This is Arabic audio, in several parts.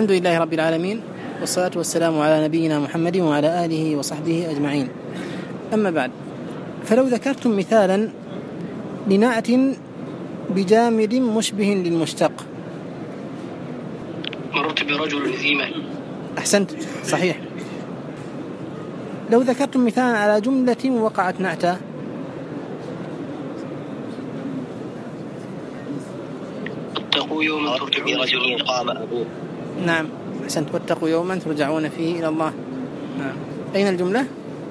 الحمد لله رب العالمين، والصلاة والسلام على نبينا محمد وعلى آله وصحبه أجمعين. أما بعد، فلو ذكرتم مثالا لنعت بجامد مشبه للمشتق. مررت برجل ذي مال. أحسنت، صحيح. لو ذكرتم مثالا على جملة وقعت نعتا. اتقوا يوما ترجعون برجل قام أبوه. نعم، أحسنت. واتقوا يوما ترجعون فيه إلى الله. نعم. أين الجملة؟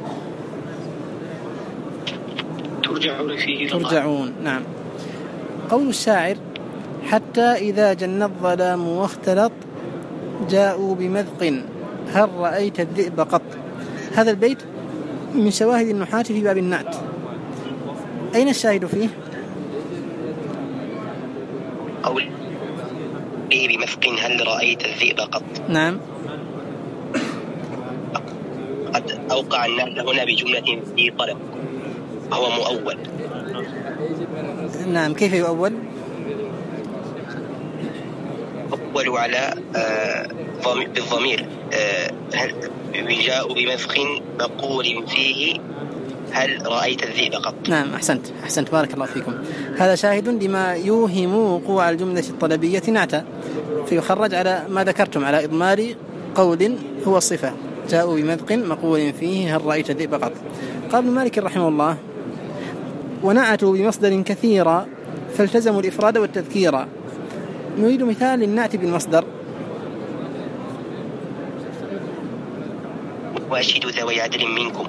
ترجعون فيه إلى الله. ترجعون. نعم. قول الشاعر: حتى إذا جن الظلام واختلط جاءوا بمذق هل رأيت الذئب قط. هذا البيت من شواهد النحاة في باب النعت. أين الشاهد فيه؟ قول بمذق هل رأيت الذئب قط. نعم. قد أوقع النعت هنا بجملة في طلب، هو مؤول. نعم، كيف يؤول؟ أول على بالضمير. جاءوا بمذق مقول فيه هل رأيت الذئب قط. نعم، أحسنت، بارك الله فيكم. هذا شاهد لما يوهم وقوع الجملة الطلبية نعتا، فيخرج على ما ذكرتم، على إضمار قول هو الصفة. جاءوا بمذق مقول فيه هل رأيت الذئب قط. قال ابن مالك رحمه الله: ونعتوا بمصدر كثيرا فالتزموا الإفراد والتذكير. نريد مثال للنعت بالمصدر. وأشهدوا ذوي عدل منكم.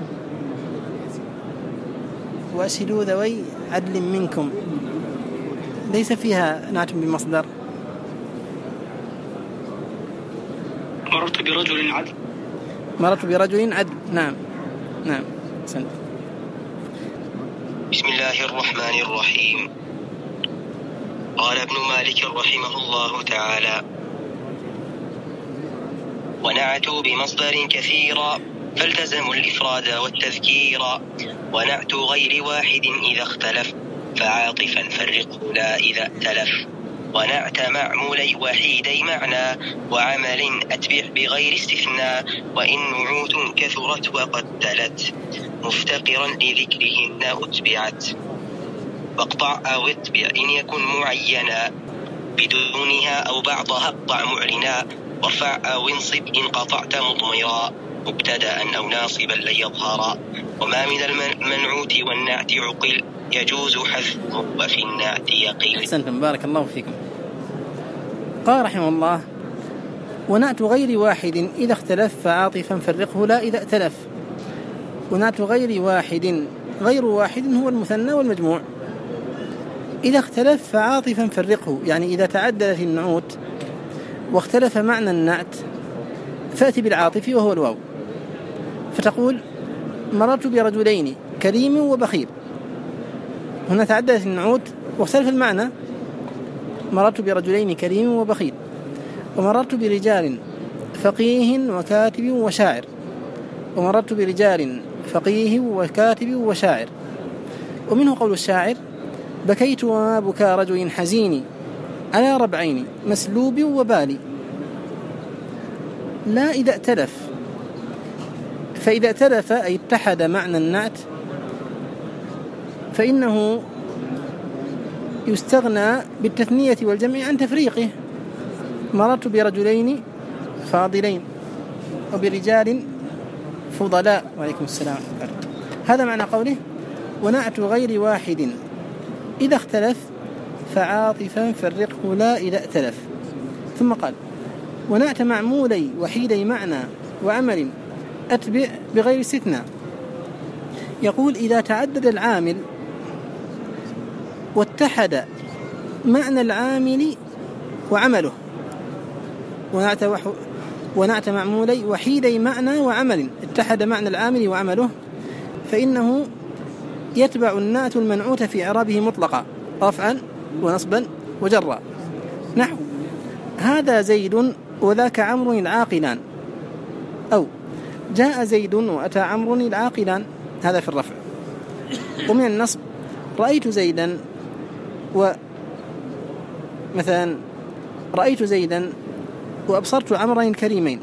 وأشهدوا ذوي عدل منكم ليس فيها نعت بالمصدر. مررت برجل عدل. مررت برجل عدل. نعم. سنت. بسم الله الرحمن الرحيم. قال ابن مالك رحمه الله تعالى: ونعتوا بمصدر كثيرا فالتزموا الإفراد والتذكير، ونعت غير واحد إذا اختلف فعاطفا فرقه لا إذا ائتلف، ونعت معمولي وحيدي معنى وعمل أتبع بغير استثناء، وإن نعوت كثرت وقد تلت مفتقرا لذكرهن أتبعت، واقطع أو اتبع إن يكن معينا بدونها أو بعضها اقطع معلنا، وارفع أو انصب إن قطعت مضمرا مبتدأ أو ناصبا ليظهرا، وما من المنعوت والنعت عقل يجوز حذفه وفي النعت يقيل. أحسنتم، بارك الله فيكم. قال رحمه الله: ونعت غير واحد إذا اختلف فعاطفا فرقه لا إذا ائتلف. ونعت غير واحد، غير واحد هو المثنى والمجموع. إذا اختلف فعاطفا فرقه، يعني إذا تعددت النعوت واختلف معنى النعت فأتي بالعاطف وهو الواو، فتقول: مررت برجلين كريم وبخيل. هنا تعددت النعوت واختلف المعنى. مررت برجلين كريم وبخيل. ومررت برجال فقيه وكاتب وشاعر. ومررت برجال فقيه وكاتب وشاعر. ومنه قول الشاعر: بكيت وما بكى رجل حزين على ربعين مسلوب وبالي. لا إذا ائتلف، فإذا ائتلف أي اتحد معنى النعت فإنه يستغنى بالتثنية والجمع عن تفريقه. مررت برجلين فاضلين وبرجال فضلاء. وعليكم السلام. هذا معنى قوله: ونعت غير واحد إذا اختلف فعاطفا فرقه لا إذا ائتلف. ثم قال: ونعت معمولي وحيدي معنى وعمل أتبع بغير استثناء. يقول: إذا تعدد العامل واتحد معنى العامل وعمله. ونعت معمولي وحيدي معنى وعمل اتحد معنى العامل وعمله فإنه يتبع النعت المنعوت في إعرابه مطلقا رفعا ونصبا وجرا، نحو: هذا زيد وذاك عمرو العاقلان، أو جاء زيد وأتى عمرو العاقلان. هذا في الرفع. ومن النصب: رأيت زيدا، ومثلا رأيت زيدا وأبصرت عمرين الكريمين.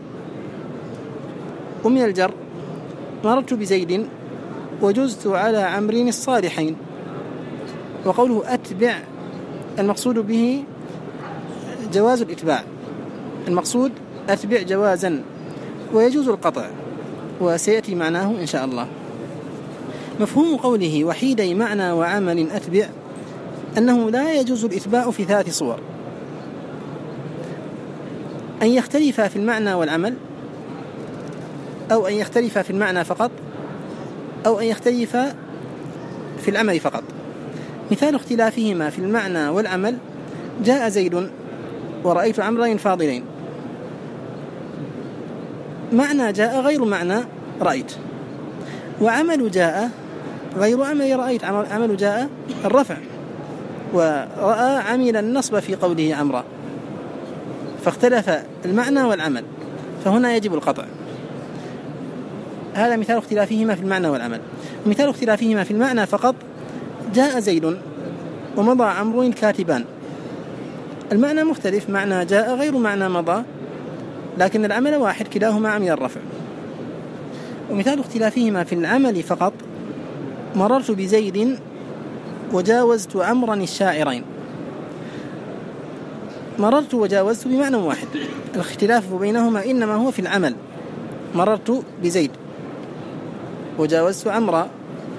ومن الجر مررت بزيد وجزت على عمرين الصالحين. وقوله أتبع المقصود به جواز الإتباع، المقصود أتبع جوازا، ويجوز القطع، وسيأتي معناه إن شاء الله. مفهوم قوله وحيدي معنى وعمل أتبع أنه لا يجوز الإتباع في 3 صور: أن يختلف في المعنى والعمل، أو أن يختلف في المعنى فقط، أو أن يختلف في العمل فقط. مثال اختلافهما في المعنى والعمل: جاء زيد ورأيت عمرين فاضلين. معنى جاء غير معنى رأيت، وعمل جاء غير عمل رأيت. عمل جاء الرفع، ورأى عمل النصب في قوله عمرا، فاختلف المعنى والعمل، فهنا يجب القطع. هذا مثال اختلافهما في المعنى والعمل. مثال اختلافهما في المعنى فقط: جاء زيد ومضى عمرو الكاتبان. المعنى مختلف، معنى جاء غير معنى مضى، لكن العمل واحد، كلاهما عمل الرفع. ومثال اختلافهما في العمل فقط: مررت بزيد وجاوزت عمرا الشاعرين. مررت وجاوزت بمعنى واحد، الاختلاف بينهما إنما هو في العمل. مررت بزيد وجاوزت عمرا.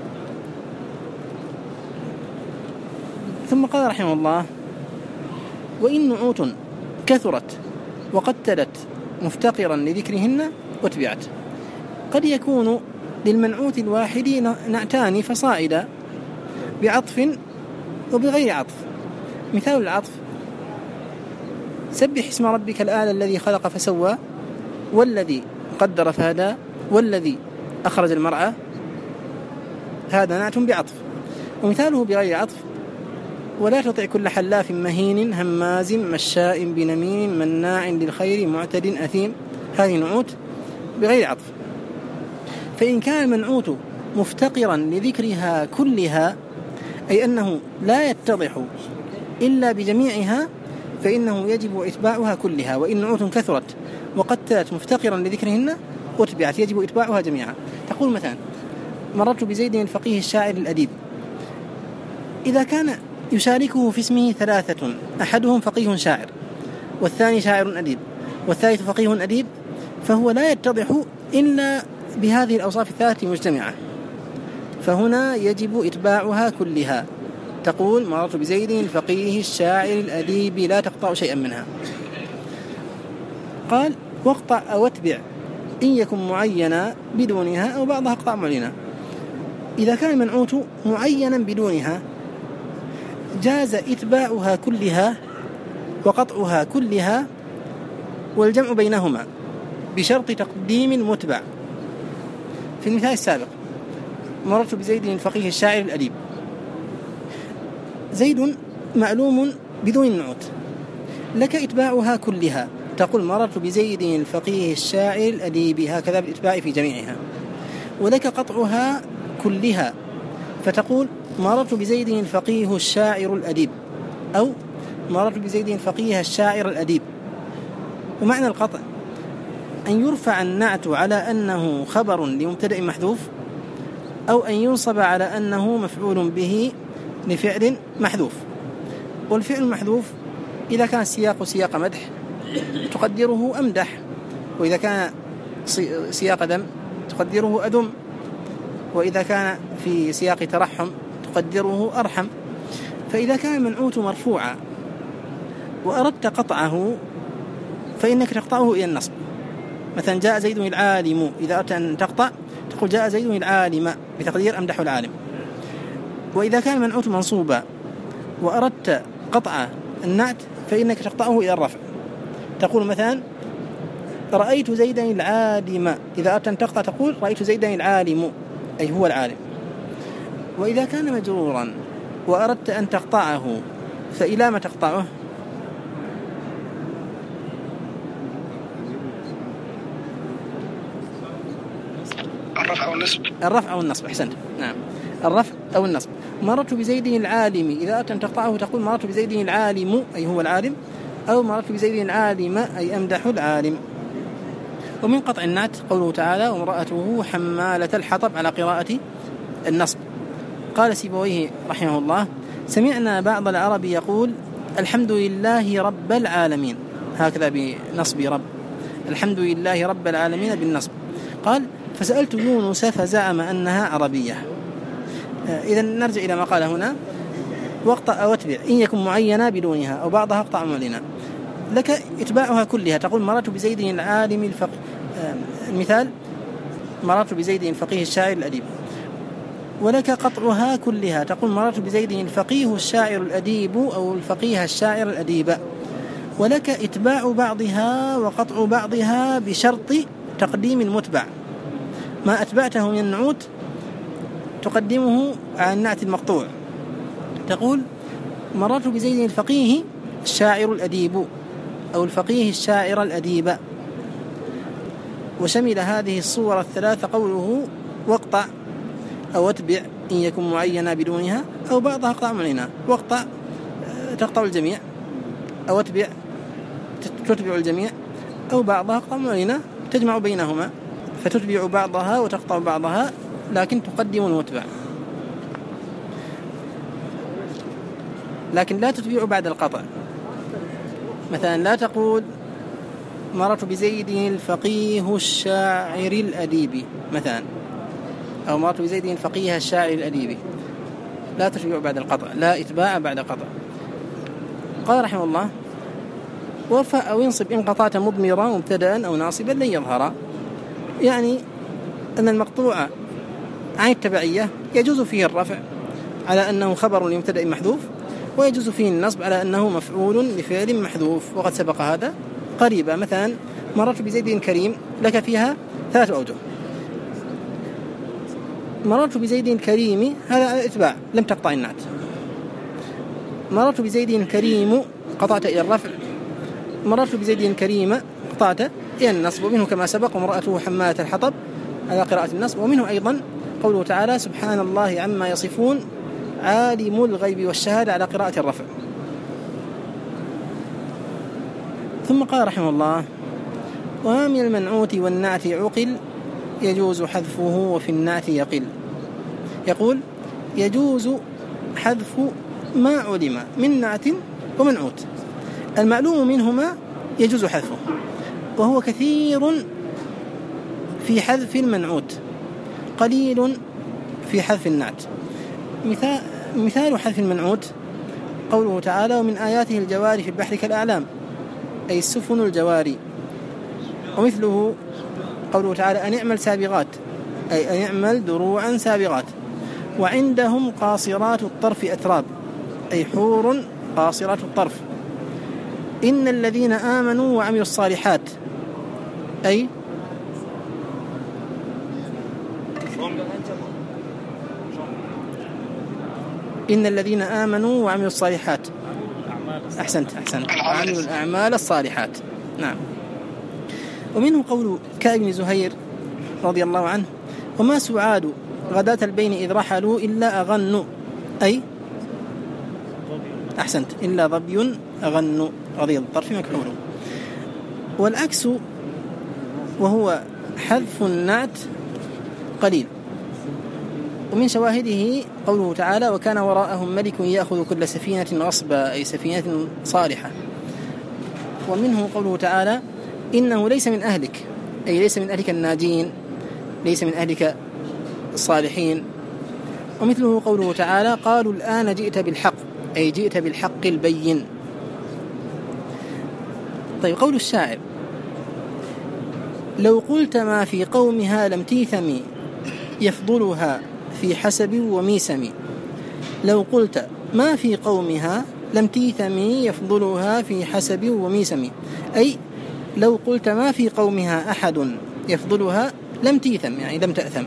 ثم قال رحمه الله: وإن نعوت كثرت وقتلت مفتقرا لذكرهن واتبعت. قد يكون للمنعوت الواحد نعتان فصائدا بعطف وبغير عطف. مثال العطف: سبح اسم ربك الأعلى الذي خلق فسوى، والذي قدر فهدى، والذي أخرج المرعى. هذا نعت بعطف. ومثاله بغير عطف: ولا تطع كل حلاف مهين هماز مشاء بنميم مناع للخير معتد أثيم. هذه نعوت بغير عطف. فإن كان المنعوت مفتقرا لذكرها كلها، أي أنه لا يتضح إلا بجميعها، فإنه يجب إتباعها كلها. وإن نعوت كثرت وقتلت مفتقرا لذكرهن واتبعت، يجب إتباعها جميعا. تقول مثلا: مررت بزيد الفقيه الشاعر الأديب. إذا كان يشاركه في اسمه 3: أحدهم فقيه شاعر، والثاني شاعر أديب، والثالث فقيه أديب، فهو لا يتضح إلا بهذه الأوصاف ال3 مجتمعة، فهنا يجب إتباعها كلها. تقول: مررت بزيد الفقيه الشاعر الأديب، لا تقطع شيئا منها. قال: واقطع أو اتبع إن يكن معينا بدونها أو بعضها اقطع معلنا. إذا كان المنعوت معينا بدونها جاز إتباعها كلها وقطعها كلها والجمع بينهما بشرط تقديم المتبع. في المثال السابق: مررت بزيد الفقيه الشاعر الأديب. زيد معلوم بدون النعوت، لك إتباعها كلها. تقول: مررت بزيد الفقيه الشاعر الأديب، هكذا بالإتباع في جميعها. ولك قطعها كلها، فتقول: مررت بزيد الفقيه الشاعر الأديب، أو مررت بزيد الفقيه الشاعر الأديب. ومعنى القطع أن يرفع النعت على أنه خبر لمبتدأ محذوف، أو أن ينصب على أنه مفعول به لفعل محذوف. والفعل المحذوف إذا كان السياق سياق مدح تقدره أمدح، وإذا كان سياق ذم تقدره أذم، وإذا كان في سياق ترحم تقدره أرحم. فإذا كان المنعوت مرفوعا وأردت قطعه فإنك تقطعه إلى النصب. مثلا: جاء زيد العالم، إذا أردت أن تقطع تقول: جاء زيد العالم، بتقدير أمدح العالم. وإذا كان المنعوت منصوبا وأردت قطع النعت فإنك تقطعه إلى الرفع. تقول مثلا: رأيت زيدا العالم، إذا أردت أن تقطع تقول: رأيت زيدا العالم، أي هو العالم. وإذا كان مجرورا وأردت أن تقطعه فإلى ما تقطعه؟ الرفع أو النصب. الرفع أو النصب، أحسنت، نعم، الرفع أو النصب. مررت بزيد العالم، إذا أردت أن تقطعه تقول: مررت بزيد العالم، أي هو العالم، أو مررت بزيد العالم أي أمدح العالم. ومن قطع النعت قوله تعالى وامرأته حمالة الحطب على قراءة النصب. قال سيبويه رحمه الله سمعنا بعض العرب يقول الحمد لله رب العالمين، هكذا بنصب رب، الحمد لله رب العالمين بالنصب. قال فسألت يونس فزعم أنها عربية. إذا نرجع إلى ما قال هنا واقطع واتبع إن يكن معينة بدونها أو بعضها اقطع معلنا، لك إتباعها كلها. تقول مررت بزيد العالم المثال مررت بزيد الفقيه الشاعر الأديب، ولك قطعها كلها. تقول مررت بزيد الفقيه الشاعر الأديب أو الفقيه الشاعر الأديب. ولك إتباع بعضها وقطع بعضها بشرط تقديم المتبع، ما أتبعته من النعوت تقدمه على النعت المقطوع. تقول مررت بزيد الفقيه الشاعر الأديب أو الفقيه الشاعر الأديب. وشمل هذه الصور الثلاثة قوله واقطع أو اتبع إن يكن معينا بدونها أو بعضها اقطع معلنا. واقطع تقطع الجميع، أو اتبع تتبع الجميع، أو بعضها اقطع معلنا تجمع بينهما، فتتبع بعضها وتقطع بعضها لكن تقدم المتبع، لكن لا تتبع بعد القطع. مثلا لا تقول مررت بزيد الفقيه الشاعر الأديب مثلا، أو مررت بزيد الفقيه الشاعر الأديب، لا تتبع بعد القطع، لا إتباع بعد قطع. قال رحمه الله وارفع أو انصب إن قطعت مضمرا مبتدأ أو ناصبا لن يظهر. يعني أن المقطوع عن التبعية يجوز فيه الرفع على أنه خبر لمبتدأ محذوف، ويجوز فيه النصب على أنه مفعول لفعل محذوف، وقد سبق هذا قريبا. مثلا مررت بزيد كريم لك فيها 3 أوجه. مررت بزيد كريم هذا إتباع لم تقطع النعت. مررت بزيد كريم قطعت إلى الرفع. مررت بزيد كريم قطعت إلى النصب. ومنه كما سبق وامرأته حمالة الحطب على قراءة النصب. ومنه أيضا قوله تعالى سبحان الله عما يصفون عالم الغيب والشهادة على قراءة الرفع. ثم قال رحمه الله وما من المنعوت والنعت عقل يجوز حذفه وفي النعت يقل. يقول يجوز حذف ما علم من نعت ومنعوت، المعلوم منهما يجوز حذفه، وهو كثير في حذف المنعوت قليل في حذف النعت. مثال حذف المنعوت قوله تعالى ومن آياته الجواري في البحر كالأعلام، أي السفن الجواري. ومثله قوله تعالى أن اعمل سابغات، أي أن اعمل دروعا سابغات. وعندهم قاصرات الطرف أتراب، أي حور قاصرات الطرف. إن الذين آمنوا وعملوا الصالحات، أي إن الذين آمنوا وعملوا الصالحات. أحسنت وعملوا الأعمال الصالحات. نعم. ومنه قول كعب بن زهير رضي الله عنه وما سعاد غداة البين إذ رحلوا إلا أغنوا، أي أحسنت إلا ظبي أغنوا غضيض الطرف مكحول. والعكس وهو حذف النعت قليل. ومن شواهده قوله تعالى وكان وراءهم ملك يأخذ كل سفينة غصبا، أي سفينة صالحة. ومنه قوله تعالى إنه ليس من أهلك، أي ليس من أهلك الناجين، ليس من أهلك الصالحين. ومثله قوله تعالى قالوا الآن جئت بالحق، أي جئت بالحق البين. طيب قول الشاعر لو قلت ما في قومها لم تيثمي يفضلها في حسب وميسم. لو قلت ما في قومها لم تيثمي يفضلها في حسب وميسم، أي لو قلت ما في قومها أحد يفضلها لم تيثم، يعني لم تأثم.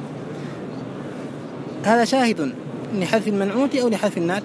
هذا شاهد لحذف المنعوت أو لحذف النعت؟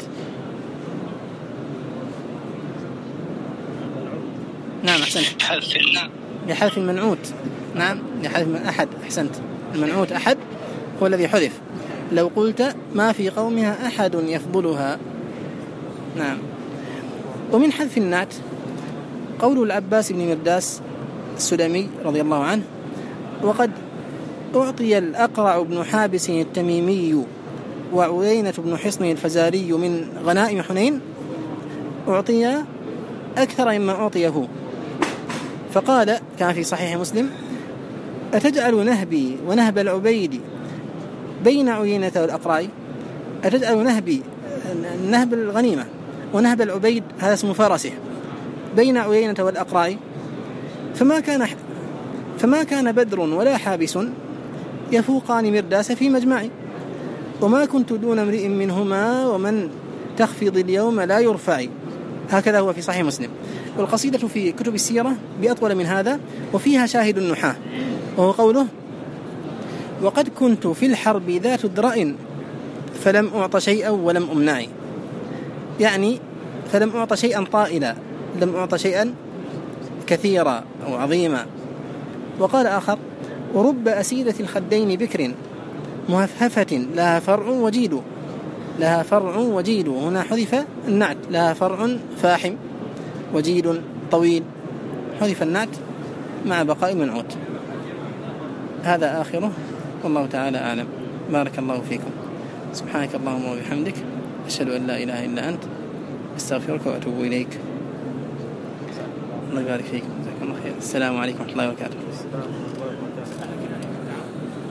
نعم أحسنت، لحذف المنعوت. نعم لحذف أحد. أحسنت، المنعوت أحد هو الذي حذف. لو قلت ما في قومها أحد يفضلها. نعم. ومن حذف النعت قول العباس بن مرداس السلمي رضي الله عنه: وقد أعطي الأقرع بن حابس التميمي وعيينة بن حصن الفزاري من غنائم حنين أعطي أكثر مما أعطيه. فقال كان في صحيح مسلم: أتجعل نهبي ونهب العبيد بين عيينة والأقرع؟ أتجعل نهبي، نهب الغنيمة، ونهب العبيد هذا اسم فرسه، بين عيينة والأقرع؟ فما كان بدر ولا حابس يفوقان مرداس في مجمعي، وما كنت دون امرئ منهما، ومن تخفض اليوم لا يرفعي. هكذا هو في صحيح مسلم. والقصيدة في كتب السيرة بأطول من هذا، وفيها شاهد النحاة، وهو قوله: وقد كنت في الحرب ذات درأ فلم أعط شيئا ولم أمنعي، يعني فلم أعط شيئا طائلا، لم أعط شيئا كثيرا أو عظيما. وقال آخر: ورب أسيدة الخدين بكر مهفهفة لها فرع وجيد، لها فرع وجيد، هنا حذف النعت، لها فرع فاحم وجيد طويل، حذف النعت مع بقاء المنعوت. هذا آخره، والله تعالى أعلم. بارك الله فيكم. سبحانك اللهم وبحمدك، أشهد أن لا إله إلا أنت، أستغفرك وأتوب إليك. الله يبارك فيكم، جزاكم الله خير. السلام عليكم ورحمة الله وبركاته.